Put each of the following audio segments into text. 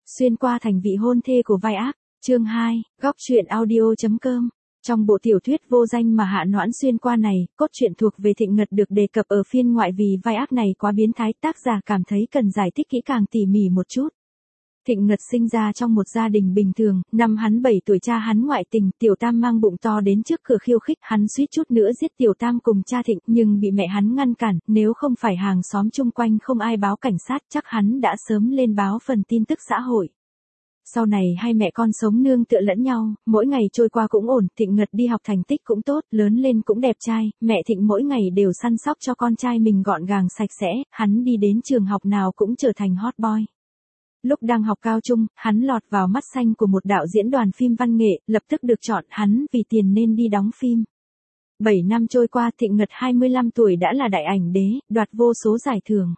Xuyên qua thành vị hôn thê của vai ác, chương 2, góc truyện audio.com. Trong bộ tiểu thuyết vô danh mà Hạ Noãn xuyên qua này, cốt truyện thuộc về Thịnh Ngật được đề cập ở phiên ngoại vì vai ác này quá biến thái, tác giả cảm thấy cần giải thích kỹ càng tỉ mỉ một chút. Thịnh Ngật sinh ra trong một gia đình bình thường, năm hắn 7 tuổi cha hắn ngoại tình, Tiểu Tam mang bụng to đến trước cửa khiêu khích, hắn suýt chút nữa giết Tiểu Tam cùng cha Thịnh, nhưng bị mẹ hắn ngăn cản, nếu không phải hàng xóm chung quanh không ai báo cảnh sát, chắc hắn đã sớm lên báo phần tin tức xã hội. Sau này hai mẹ con sống nương tựa lẫn nhau, mỗi ngày trôi qua cũng ổn, Thịnh Ngật đi học thành tích cũng tốt, lớn lên cũng đẹp trai, mẹ Thịnh mỗi ngày đều săn sóc cho con trai mình gọn gàng sạch sẽ, hắn đi đến trường học nào cũng trở thành hot boy. Lúc đang học cao trung, hắn lọt vào mắt xanh của một đạo diễn đoàn phim văn nghệ, lập tức được chọn, hắn vì tiền nên đi đóng phim. 7 năm trôi qua, Thịnh Ngật 25 tuổi đã là đại ảnh đế, đoạt vô số giải thưởng.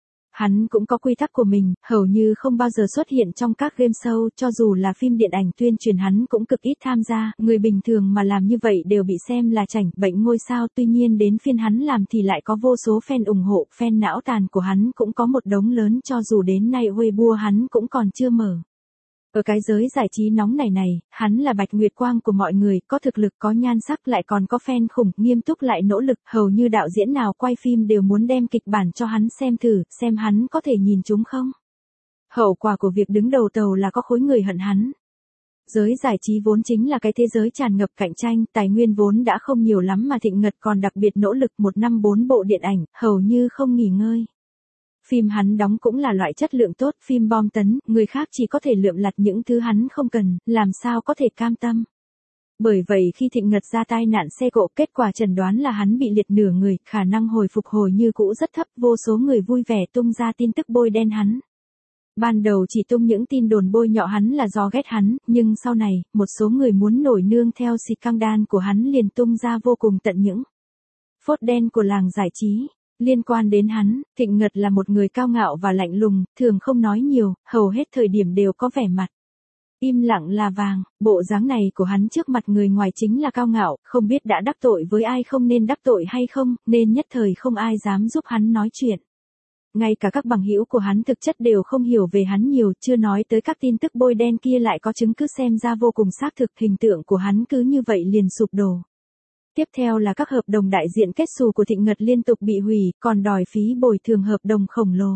Hắn cũng có quy tắc của mình, hầu như không bao giờ xuất hiện trong các game show, cho dù là phim điện ảnh tuyên truyền hắn cũng cực ít tham gia, người bình thường mà làm như vậy đều bị xem là chảnh, bệnh ngôi sao, tuy nhiên đến phiên hắn làm thì lại có vô số fan ủng hộ, fan não tàn của hắn cũng có một đống lớn, cho dù đến nay Weibo hắn cũng còn chưa mở. Ở cái giới giải trí nóng này, hắn là bạch nguyệt quang của mọi người, có thực lực, có nhan sắc, lại còn có fan khủng, nghiêm túc lại nỗ lực, hầu như đạo diễn nào quay phim đều muốn đem kịch bản cho hắn xem thử, xem hắn có thể nhìn chúng không. Hậu quả của việc đứng đầu tàu là có khối người hận hắn. Giới giải trí vốn chính là cái thế giới tràn ngập cạnh tranh, tài nguyên vốn đã không nhiều lắm mà Thịnh Ngật còn đặc biệt nỗ lực, 1 năm 4 bộ điện ảnh, hầu như không nghỉ ngơi. Phim hắn đóng cũng là loại chất lượng tốt, phim bom tấn, người khác chỉ có thể lượm lặt những thứ hắn không cần, làm sao có thể cam tâm. Bởi vậy khi Thịnh Ngật ra tai nạn xe cộ, kết quả chẩn đoán là hắn bị liệt nửa người, khả năng hồi phục hồi như cũ rất thấp, vô số người vui vẻ tung ra tin tức bôi đen hắn. Ban đầu chỉ tung những tin đồn bôi nhọ hắn là do ghét hắn, nhưng sau này, một số người muốn nổi nương theo scandal của hắn liền tung ra vô cùng tận những phốt đen của làng giải trí. Liên quan đến hắn, Thịnh Ngật là một người cao ngạo và lạnh lùng, thường không nói nhiều, hầu hết thời điểm đều có vẻ mặt im lặng là vàng, bộ dáng này của hắn trước mặt người ngoài chính là cao ngạo, không biết đã đắc tội với ai không nên đắc tội hay không, nên nhất thời không ai dám giúp hắn nói chuyện. Ngay cả các bằng hữu của hắn thực chất đều không hiểu về hắn nhiều, chưa nói tới các tin tức bôi đen kia lại có chứng cứ xem ra vô cùng xác thực, hình tượng của hắn cứ như vậy liền sụp đổ. Tiếp theo là các hợp đồng đại diện kết xù của Thịnh Ngật liên tục bị hủy, còn đòi phí bồi thường hợp đồng khổng lồ.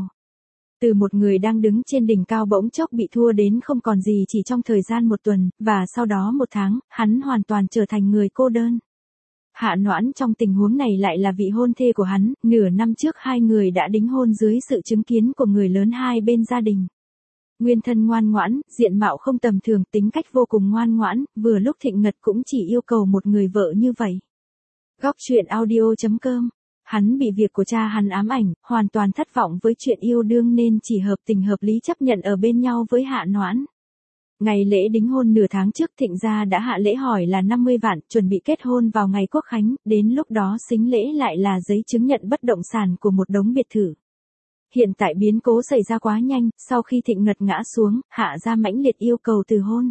Từ một người đang đứng trên đỉnh cao bỗng chốc bị thua đến không còn gì chỉ trong thời gian 1 tuần, và sau đó 1 tháng, hắn hoàn toàn trở thành người cô đơn. Hạ Noãn trong tình huống này lại là vị hôn thê của hắn, nửa năm trước hai người đã đính hôn dưới sự chứng kiến của người lớn hai bên gia đình. Nguyên thân ngoan ngoãn, diện mạo không tầm thường, tính cách vô cùng ngoan ngoãn, vừa lúc Thịnh Ngật cũng chỉ yêu cầu một người vợ như vậy. Góc truyện audio.com. Hắn bị việc của cha hắn ám ảnh, hoàn toàn thất vọng với chuyện yêu đương nên chỉ hợp tình hợp lý chấp nhận ở bên nhau với Hạ Noãn. Ngày lễ đính hôn nửa tháng trước, Thịnh gia đã hạ lễ hỏi là 50 vạn, chuẩn bị kết hôn vào ngày Quốc khánh, đến lúc đó sính lễ lại là giấy chứng nhận bất động sản của một đống biệt thự. Hiện tại biến cố xảy ra quá nhanh, sau khi Thịnh Ngật ngã xuống, Hạ gia mãnh liệt yêu cầu từ hôn.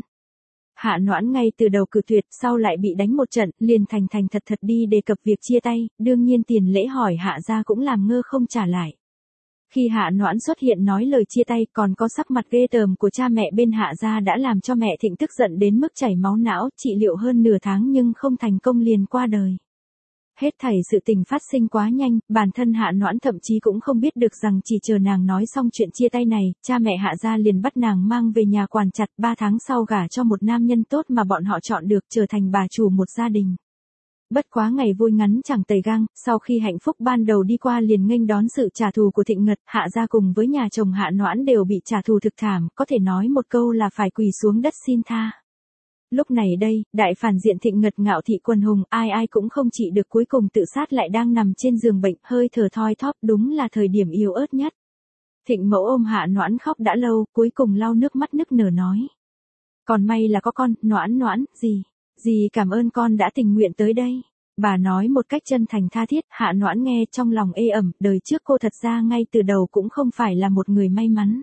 Hạ Noãn ngay từ đầu cự tuyệt, sau lại bị đánh một trận, liền thành thật đi đề cập việc chia tay, đương nhiên tiền lễ hỏi Hạ gia cũng làm ngơ không trả lại. Khi Hạ Noãn xuất hiện nói lời chia tay, còn có sắc mặt ghê tởm của cha mẹ bên Hạ gia đã làm cho mẹ Thịnh tức giận đến mức chảy máu não, trị liệu hơn nửa tháng nhưng không thành công liền qua đời. Hết thảy sự tình phát sinh quá nhanh, bản thân Hạ Noãn thậm chí cũng không biết được rằng chỉ chờ nàng nói xong chuyện chia tay này, cha mẹ Hạ gia liền bắt nàng mang về nhà quản chặt, 3 tháng sau gả cho một nam nhân tốt mà bọn họ chọn được, trở thành bà chủ một gia đình. Bất quá ngày vui ngắn chẳng tày gang, sau khi hạnh phúc ban đầu đi qua liền nghênh đón sự trả thù của Thịnh Ngật, Hạ gia cùng với nhà chồng Hạ Noãn đều bị trả thù thực thảm, có thể nói một câu là phải quỳ xuống đất xin tha. Lúc này đây, đại phản diện Thịnh Ngật ngạo thị quần hùng, ai cũng không trị được, cuối cùng tự sát lại đang nằm trên giường bệnh, hơi thở thoi thóp, đúng là thời điểm yếu ớt nhất. Thịnh mẫu ôm Hạ Noãn khóc đã lâu, cuối cùng lau nước mắt nức nở nói. Còn may là có con, Noãn, dì cảm ơn con đã tình nguyện tới đây. Bà nói một cách chân thành tha thiết, Hạ Noãn nghe trong lòng ê ẩm, đời trước cô thật ra ngay từ đầu cũng không phải là một người may mắn.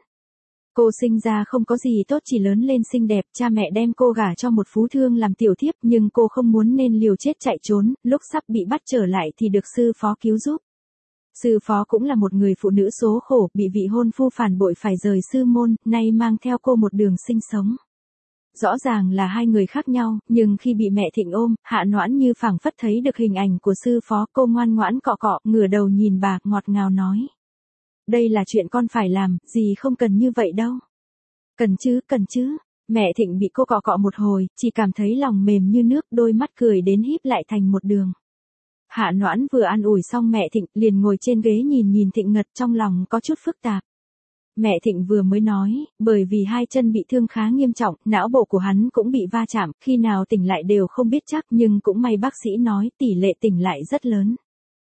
Cô sinh ra không có gì tốt, chỉ lớn lên xinh đẹp, cha mẹ đem cô gả cho một phú thương làm tiểu thiếp, nhưng cô không muốn nên liều chết chạy trốn, lúc sắp bị bắt trở lại thì được sư phó cứu giúp. Sư phó cũng là một người phụ nữ số khổ, bị vị hôn phu phản bội phải rời sư môn, nay mang theo cô một đường sinh sống. Rõ ràng là hai người khác nhau, nhưng khi bị mẹ Thịnh ôm, Hạ Noãn như phảng phất thấy được hình ảnh của sư phó, cô ngoan ngoãn cọ cọ, ngửa đầu nhìn bà, ngọt ngào nói. Đây là chuyện con phải làm, dì không cần như vậy đâu. Cần chứ. Mẹ Thịnh bị cô cọ cọ một hồi, chỉ cảm thấy lòng mềm như nước, đôi mắt cười đến híp lại thành một đường. Hạ Noãn vừa an ủi xong mẹ Thịnh, liền ngồi trên ghế nhìn Thịnh Ngật, trong lòng có chút phức tạp. Mẹ Thịnh vừa mới nói, bởi vì hai chân bị thương khá nghiêm trọng, não bộ của hắn cũng bị va chạm, khi nào tỉnh lại đều không biết chắc, nhưng cũng may bác sĩ nói tỷ lệ tỉnh lại rất lớn.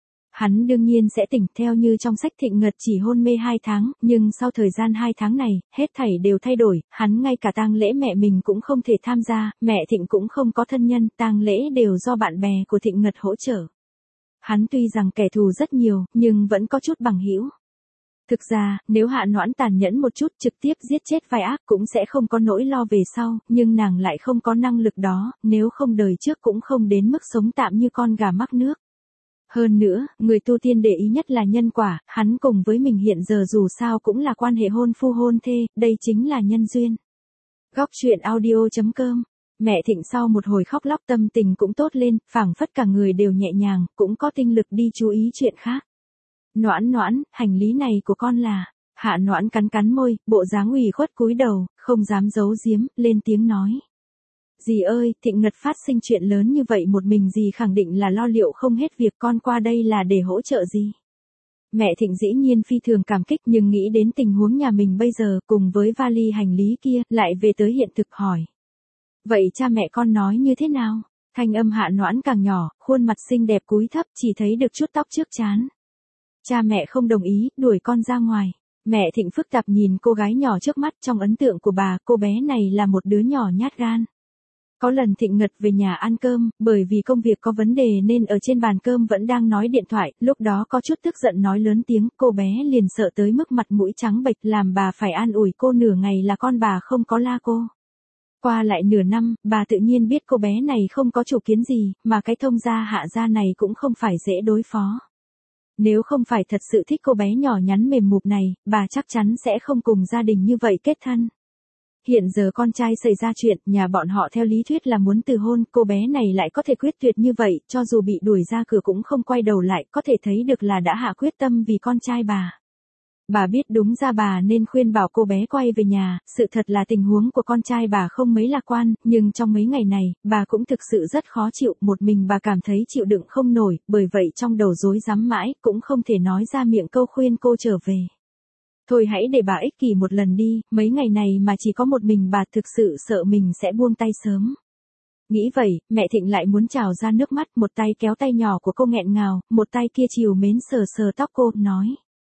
Hắn đương nhiên sẽ tỉnh, theo như trong sách Thịnh Ngật chỉ hôn mê 2 tháng, nhưng sau thời gian 2 tháng này, hết thảy đều thay đổi, hắn ngay cả tang lễ mẹ mình cũng không thể tham gia, mẹ Thịnh cũng không có thân nhân, tang lễ đều do bạn bè của Thịnh Ngật hỗ trợ. Hắn tuy rằng kẻ thù rất nhiều, nhưng vẫn có chút bằng hữu. Thực ra, nếu Hạ Noãn tàn nhẫn một chút trực tiếp giết chết vai ác cũng sẽ không có nỗi lo về sau, nhưng nàng lại không có năng lực đó, nếu không đời trước cũng không đến mức sống tạm như con gà mắc nước. Hơn nữa, người tu tiên để ý nhất là nhân quả, hắn cùng với mình hiện giờ dù sao cũng là quan hệ hôn phu hôn thê, đây chính là nhân duyên. Góc truyện audio.com. Mẹ Thịnh sau một hồi khóc lóc tâm tình cũng tốt lên, phảng phất cả người đều nhẹ nhàng, cũng có tinh lực đi chú ý chuyện khác. Noãn, hành lý này của con là. Hạ Noãn cắn môi, bộ dáng ủy khuất cúi đầu, không dám giấu giếm, lên tiếng nói. Dì ơi, Thịnh Ngật phát sinh chuyện lớn như vậy một mình dì khẳng định là lo liệu không hết việc, con qua đây là để hỗ trợ dì. Mẹ Thịnh dĩ nhiên phi thường cảm kích, nhưng nghĩ đến tình huống nhà mình bây giờ cùng với vali hành lý kia, lại về tới hiện thực hỏi. Vậy cha mẹ con nói như thế nào? Thanh âm Hạ Noãn càng nhỏ, khuôn mặt xinh đẹp cúi thấp, chỉ thấy được chút tóc trước trán. Cha mẹ không đồng ý, đuổi con ra ngoài. Mẹ Thịnh phức tạp nhìn cô gái nhỏ trước mắt, trong ấn tượng của bà, cô bé này là một đứa nhỏ nhát gan. Có lần Thịnh Ngật về nhà ăn cơm, bởi vì công việc có vấn đề nên ở trên bàn cơm vẫn đang nói điện thoại, lúc đó có chút tức giận nói lớn tiếng, cô bé liền sợ tới mức mặt mũi trắng bệch, làm bà phải an ủi cô nửa ngày là con bà không có la cô. Qua lại nửa năm, bà tự nhiên biết cô bé này không có chủ kiến gì, mà cái thông gia Hạ gia này cũng không phải dễ đối phó. Nếu không phải thật sự thích cô bé nhỏ nhắn mềm mụp này, bà chắc chắn sẽ không cùng gia đình như vậy kết thân. Hiện giờ con trai xảy ra chuyện, nhà bọn họ theo lý thuyết là muốn từ hôn, cô bé này lại có thể quyết tuyệt như vậy, cho dù bị đuổi ra cửa cũng không quay đầu lại, có thể thấy được là đã hạ quyết tâm vì con trai bà. Bà biết đúng ra bà nên khuyên bảo cô bé quay về nhà, sự thật là tình huống của con trai bà không mấy lạc quan, nhưng trong mấy ngày này, bà cũng thực sự rất khó chịu, một mình bà cảm thấy chịu đựng không nổi, bởi vậy trong đầu rối rắm mãi, cũng không thể nói ra miệng câu khuyên cô trở về. Thôi hãy để bà ích kỷ một lần đi, mấy ngày này mà chỉ có một mình bà thực sự sợ mình sẽ buông tay sớm. Nghĩ vậy, mẹ Thịnh lại muốn trào ra nước mắt, một tay kéo tay nhỏ của cô nghẹn ngào, một tay kia trìu mến sờ tóc cô, nói.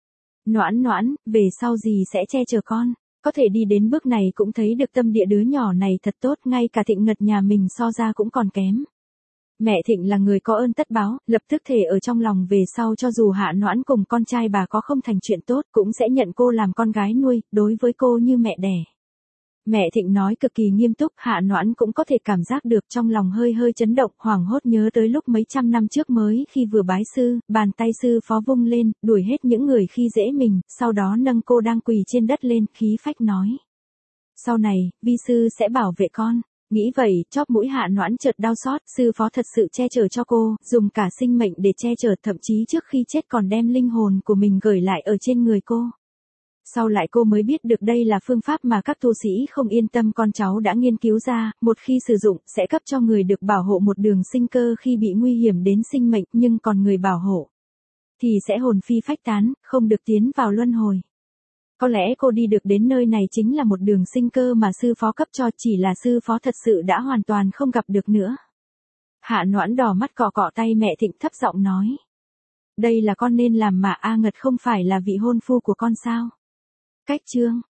Noãn, về sau dì sẽ che chở con, có thể đi đến bước này cũng thấy được tâm địa đứa nhỏ này thật tốt, ngay cả Thịnh Ngật nhà mình so ra cũng còn kém. Mẹ Thịnh là người có ơn tất báo, lập tức thề ở trong lòng về sau cho dù Hạ Noãn cùng con trai bà có không thành chuyện tốt, cũng sẽ nhận cô làm con gái nuôi, đối với cô như mẹ đẻ. Mẹ Thịnh nói cực kỳ nghiêm túc, Hạ Noãn cũng có thể cảm giác được trong lòng hơi chấn động, hoảng hốt nhớ tới lúc mấy trăm năm trước mới khi vừa bái sư, bàn tay sư phó vung lên, đuổi hết những người khi dễ mình, sau đó nâng cô đang quỳ trên đất lên, khí phách nói. Sau này, vi sư sẽ bảo vệ con. Nghĩ vậy, chóp mũi Hạ Noãn chợt đau xót, sư phó thật sự che chở cho cô, dùng cả sinh mệnh để che chở, thậm chí trước khi chết còn đem linh hồn của mình gửi lại ở trên người cô. Sau lại cô mới biết được đây là phương pháp mà các tu sĩ không yên tâm con cháu đã nghiên cứu ra, một khi sử dụng, sẽ cấp cho người được bảo hộ một đường sinh cơ khi bị nguy hiểm đến sinh mệnh, nhưng còn người bảo hộ thì sẽ hồn phi phách tán, không được tiến vào luân hồi. Có lẽ cô đi được đến nơi này chính là một đường sinh cơ mà sư phó cấp cho, chỉ là sư phó thật sự đã hoàn toàn không gặp được nữa. Hạ Noãn đỏ mắt cọ cọ tay mẹ Thịnh thấp giọng nói. Đây là con nên làm mà A Ngật không phải là vị hôn phu của con sao? Cách chương